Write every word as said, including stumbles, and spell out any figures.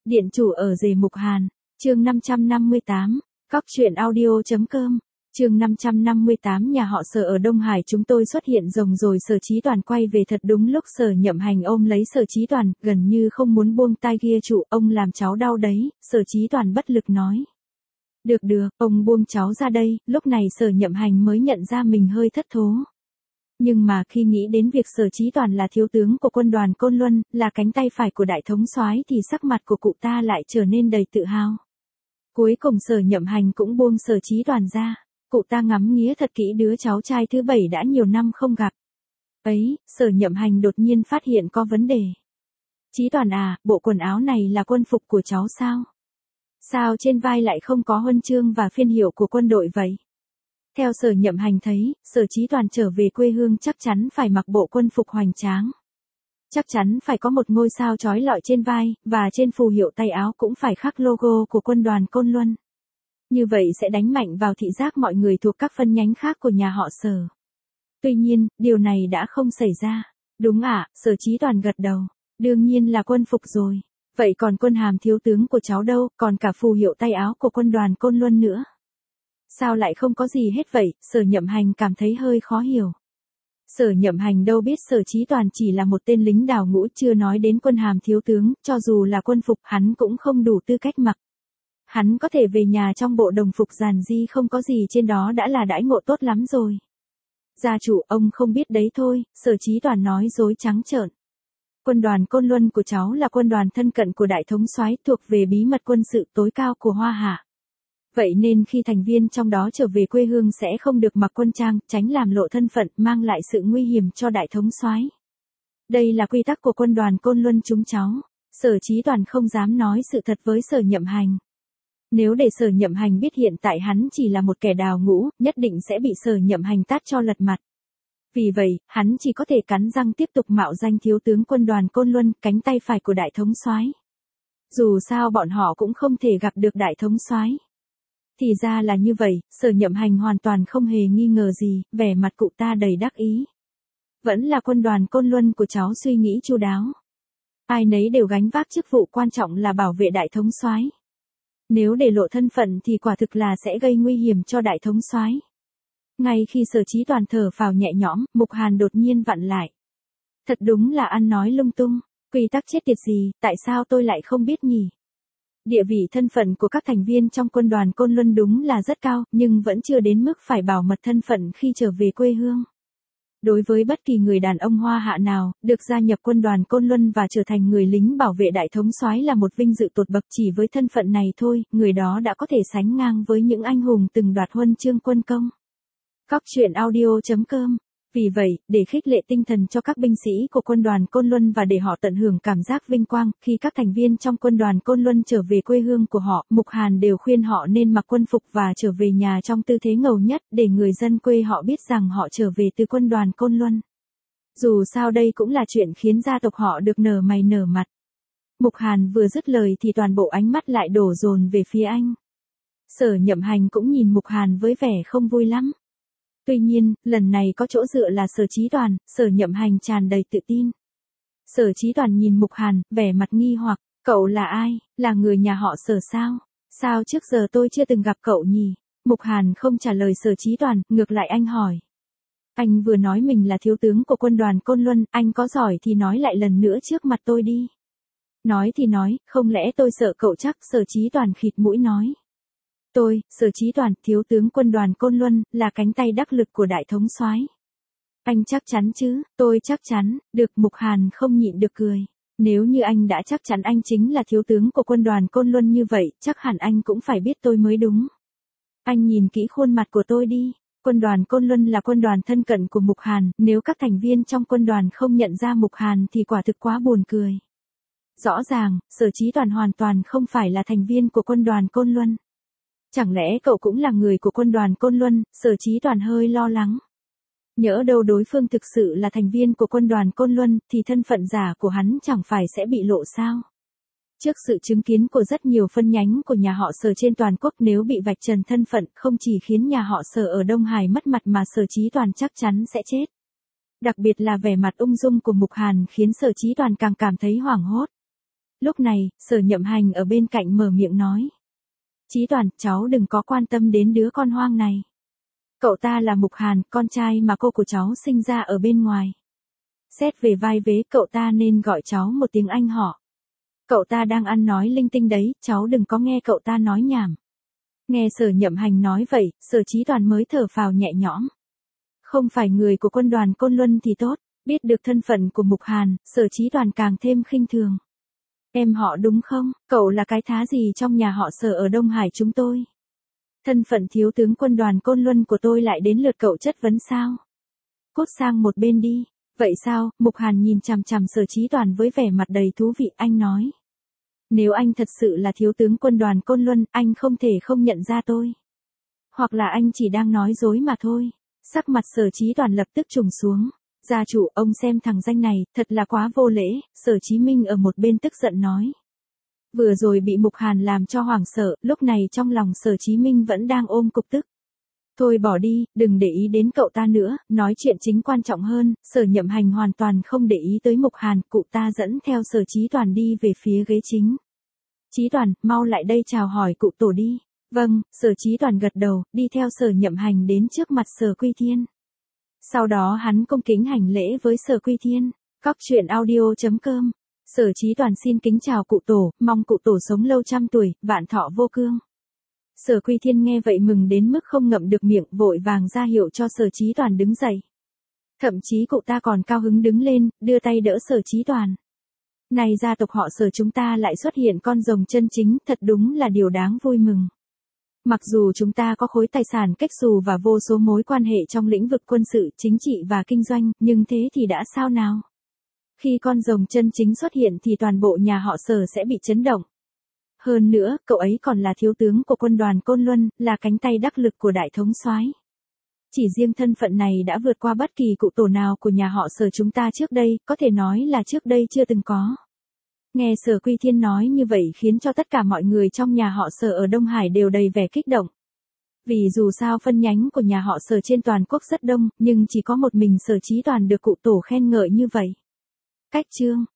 Điện chủ ở rể Mục Hàn, chương năm trăm năm mươi tám, Cóc truyện audio.com, chương năm trăm năm mươi tám nhà họ Sở ở Đông Hải chúng tôi xuất hiện rồng rồi. Sở Chí Toàn quay về thật đúng lúc. Sở Nhậm Hành ôm lấy Sở Chí Toàn, gần như không muốn buông tay kia. Chủ, ông làm cháu đau đấy. Sở Chí Toàn bất lực nói. Được được, ông buông cháu ra đây. Lúc này Sở Nhậm Hành mới nhận ra mình hơi thất thố. Nhưng mà khi nghĩ đến việc Sở Chí Toàn là thiếu tướng của quân đoàn Côn Luân, là cánh tay phải của đại thống soái thì sắc mặt của cụ ta lại trở nên đầy tự hào. Cuối cùng Sở Nhậm Hành cũng buông Sở Chí Toàn ra. Cụ ta ngắm nghía thật kỹ đứa cháu trai thứ bảy đã nhiều năm không gặp. Ấy, Sở Nhậm Hành đột nhiên phát hiện có vấn đề. Chí Toàn à, bộ quần áo này là quân phục của cháu sao? Sao trên vai lại không có huân chương và phiên hiệu của quân đội vậy? Theo Sở Nhậm Hành thấy, Sở Chí Toàn trở về quê hương chắc chắn phải mặc bộ quân phục hoành tráng. Chắc chắn phải có một ngôi sao chói lọi trên vai, và trên phù hiệu tay áo cũng phải khắc logo của quân đoàn Côn Luân. Như vậy sẽ đánh mạnh vào thị giác mọi người thuộc các phân nhánh khác của nhà họ Sở. Tuy nhiên, điều này đã không xảy ra. Đúng ạ, Sở Chí Toàn gật đầu. Đương nhiên là quân phục rồi. Vậy còn quân hàm thiếu tướng của cháu đâu, còn cả phù hiệu tay áo của quân đoàn Côn Luân nữa. Sao lại không có gì hết vậy? Sở Nhậm Hành cảm thấy hơi khó hiểu. Sở Nhậm Hành đâu biết Sở Chí Toàn chỉ là một tên lính đào ngũ, chưa nói đến quân hàm thiếu tướng, cho dù là quân phục hắn cũng không đủ tư cách mặc. Hắn có thể về nhà trong bộ đồng phục giản di không có gì trên đó đã là đãi ngộ tốt lắm rồi. Gia chủ, ông không biết đấy thôi. Sở Chí Toàn nói dối trắng trợn. Quân đoàn Côn Luân của cháu là quân đoàn thân cận của đại thống soái, thuộc về bí mật quân sự tối cao của Hoa Hạ. Vậy nên khi thành viên trong đó trở về quê hương sẽ không được mặc quân trang, tránh làm lộ thân phận, mang lại sự nguy hiểm cho đại thống soái. Đây là quy tắc của quân đoàn Côn Luân chúng cháu. Sở Chí Toàn không dám nói sự thật với Sở Nhậm Hành. Nếu để Sở Nhậm Hành biết hiện tại hắn chỉ là một kẻ đào ngũ, nhất định sẽ bị Sở Nhậm Hành tát cho lật mặt. Vì vậy, hắn chỉ có thể cắn răng tiếp tục mạo danh thiếu tướng quân đoàn Côn Luân, cánh tay phải của đại thống soái. Dù sao bọn họ cũng không thể gặp được đại thống soái. Thì ra là như vậy. Sở Nhậm Hành hoàn toàn không hề nghi ngờ gì, vẻ mặt cụ ta đầy đắc ý. Vẫn là quân đoàn Côn Luân của cháu suy nghĩ chu đáo. Ai nấy đều gánh vác chức vụ quan trọng là bảo vệ đại thống soái. Nếu để lộ thân phận thì quả thực là sẽ gây nguy hiểm cho đại thống soái. Ngay khi Sở Chí Toàn thở phào nhẹ nhõm, Mục Hàn đột nhiên vặn lại. Thật đúng là ăn nói lung tung. Quy tắc chết tiệt gì, tại sao tôi lại không biết nhỉ? Địa vị thân phận của các thành viên trong quân đoàn Côn Luân đúng là rất cao, nhưng vẫn chưa đến mức phải bảo mật thân phận khi trở về quê hương. Đối với bất kỳ người đàn ông Hoa Hạ nào, được gia nhập quân đoàn Côn Luân và trở thành người lính bảo vệ đại thống soái là một vinh dự tột bậc. Chỉ với thân phận này thôi, người đó đã có thể sánh ngang với những anh hùng từng đoạt huân chương quân công. Cóc truyện audio.com. Vì vậy, để khích lệ tinh thần cho các binh sĩ của quân đoàn Côn Luân và để họ tận hưởng cảm giác vinh quang, khi các thành viên trong quân đoàn Côn Luân trở về quê hương của họ, Mục Hàn đều khuyên họ nên mặc quân phục và trở về nhà trong tư thế ngầu nhất, để người dân quê họ biết rằng họ trở về từ quân đoàn Côn Luân. Dù sao đây cũng là chuyện khiến gia tộc họ được nở mày nở mặt. Mục Hàn vừa dứt lời thì toàn bộ ánh mắt lại đổ dồn về phía anh. Sở Nhậm Hành cũng nhìn Mục Hàn với vẻ không vui lắm. Tuy nhiên, lần này có chỗ dựa là Sở Chí Toàn. Sở Nhậm Hành tràn đầy tự tin. Sở Chí Toàn nhìn Mục Hàn, vẻ mặt nghi hoặc. Cậu là ai? Là người nhà họ Sở sao? Sao trước giờ tôi chưa từng gặp cậu nhỉ? Mục Hàn không trả lời Sở Chí Toàn, ngược lại anh hỏi. Anh vừa nói mình là thiếu tướng của quân đoàn Côn Luân, anh có giỏi thì nói lại lần nữa trước mặt tôi đi. Nói thì nói, không lẽ tôi sợ cậu chắc? Sở Chí Toàn khịt mũi nói. Tôi, Sở Chí Toàn, thiếu tướng quân đoàn Côn Luân, là cánh tay đắc lực của đại thống soái. Anh chắc chắn chứ? Tôi chắc chắn. Được. Mục Hàn không nhịn được cười. Nếu như anh đã chắc chắn anh chính là thiếu tướng của quân đoàn Côn Luân như vậy, chắc hẳn anh cũng phải biết tôi mới đúng. Anh nhìn kỹ khuôn mặt của tôi đi. Quân đoàn Côn Luân là quân đoàn thân cận của Mục Hàn, nếu các thành viên trong quân đoàn không nhận ra Mục Hàn thì quả thực quá buồn cười. Rõ ràng, Sở Chí Toàn hoàn toàn không phải là thành viên của quân đoàn Côn Luân. Chẳng lẽ cậu cũng là người của quân đoàn Côn Luân? Sở Chí Toàn hơi lo lắng. Nhỡ đâu đối phương thực sự là thành viên của quân đoàn Côn Luân, thì thân phận giả của hắn chẳng phải sẽ bị lộ sao? Trước sự chứng kiến của rất nhiều phân nhánh của nhà họ Sở trên toàn quốc, nếu bị vạch trần thân phận, không chỉ khiến nhà họ Sở ở Đông Hải mất mặt mà Sở Chí Toàn chắc chắn sẽ chết. Đặc biệt là vẻ mặt ung dung của Mục Hàn khiến Sở Chí Toàn càng cảm thấy hoảng hốt. Lúc này, Sở Nhậm Hành ở bên cạnh mở miệng nói. Chí Toàn, cháu đừng có quan tâm đến đứa con hoang này. Cậu ta là Mục Hàn, con trai mà cô của cháu sinh ra ở bên ngoài. Xét về vai vế, cậu ta nên gọi cháu một tiếng anh họ. Cậu ta đang ăn nói linh tinh đấy, cháu đừng có nghe cậu ta nói nhảm. Nghe Sở Nhậm Hành nói vậy, Sở Chí Toàn mới thở phào nhẹ nhõm. Không phải người của quân đoàn Côn Luân thì tốt, biết được thân phận của Mục Hàn, Sở Chí Toàn càng thêm khinh thường. Em họ đúng không, cậu là cái thá gì trong nhà họ Sở ở Đông Hải chúng tôi? Thân phận thiếu tướng quân đoàn Côn Luân của tôi lại đến lượt cậu chất vấn sao? Cút sang một bên đi. Vậy sao? Mục Hàn nhìn chằm chằm Sở Chí Toàn với vẻ mặt đầy thú vị, anh nói. Nếu anh thật sự là thiếu tướng quân đoàn Côn Luân, anh không thể không nhận ra tôi. Hoặc là anh chỉ đang nói dối mà thôi. Sắc mặt Sở Chí Toàn lập tức trùng xuống. Gia chủ, ông xem thằng danh này, thật là quá vô lễ, Sở Chí Minh ở một bên tức giận nói. Vừa rồi bị Mục Hàn làm cho hoảng sợ, lúc này trong lòng Sở Chí Minh vẫn đang ôm cục tức. Thôi bỏ đi, đừng để ý đến cậu ta nữa, nói chuyện chính quan trọng hơn. Sở Nhậm Hành hoàn toàn không để ý tới Mục Hàn, cụ ta dẫn theo Sở Chí Toàn đi về phía ghế chính. Chí Toàn, mau lại đây chào hỏi cụ tổ đi. Vâng, Sở Chí Toàn gật đầu, đi theo Sở Nhậm Hành đến trước mặt Sở Quy Thiên. Sau đó hắn cung kính hành lễ với Sở Quy Thiên. Cóc truyện audio chấm com. Sở Chí Toàn xin kính chào cụ tổ, mong cụ tổ sống lâu trăm tuổi, vạn thọ vô cương. Sở Quy Thiên nghe vậy mừng đến mức không ngậm được miệng, vội vàng ra hiệu cho Sở Chí Toàn đứng dậy. Thậm chí cụ ta còn cao hứng đứng lên, đưa tay đỡ Sở Chí Toàn. Này gia tộc họ Sở chúng ta lại xuất hiện con rồng chân chính, thật đúng là điều đáng vui mừng. Mặc dù chúng ta có khối tài sản cách xù và vô số mối quan hệ trong lĩnh vực quân sự, chính trị và kinh doanh, nhưng thế thì đã sao nào? Khi con rồng chân chính xuất hiện thì toàn bộ nhà họ Sở sẽ bị chấn động. Hơn nữa, cậu ấy còn là thiếu tướng của quân đoàn Côn Luân, là cánh tay đắc lực của đại thống soái. Chỉ riêng thân phận này đã vượt qua bất kỳ cụ tổ nào của nhà họ Sở chúng ta trước đây, có thể nói là trước đây chưa từng có. Nghe Sở Quy Thiên nói như vậy khiến cho tất cả mọi người trong nhà họ Sở ở Đông Hải đều đầy vẻ kích động. Vì dù sao phân nhánh của nhà họ Sở trên toàn quốc rất đông, nhưng chỉ có một mình Sở Chí Toàn được cụ tổ khen ngợi như vậy. Cách chương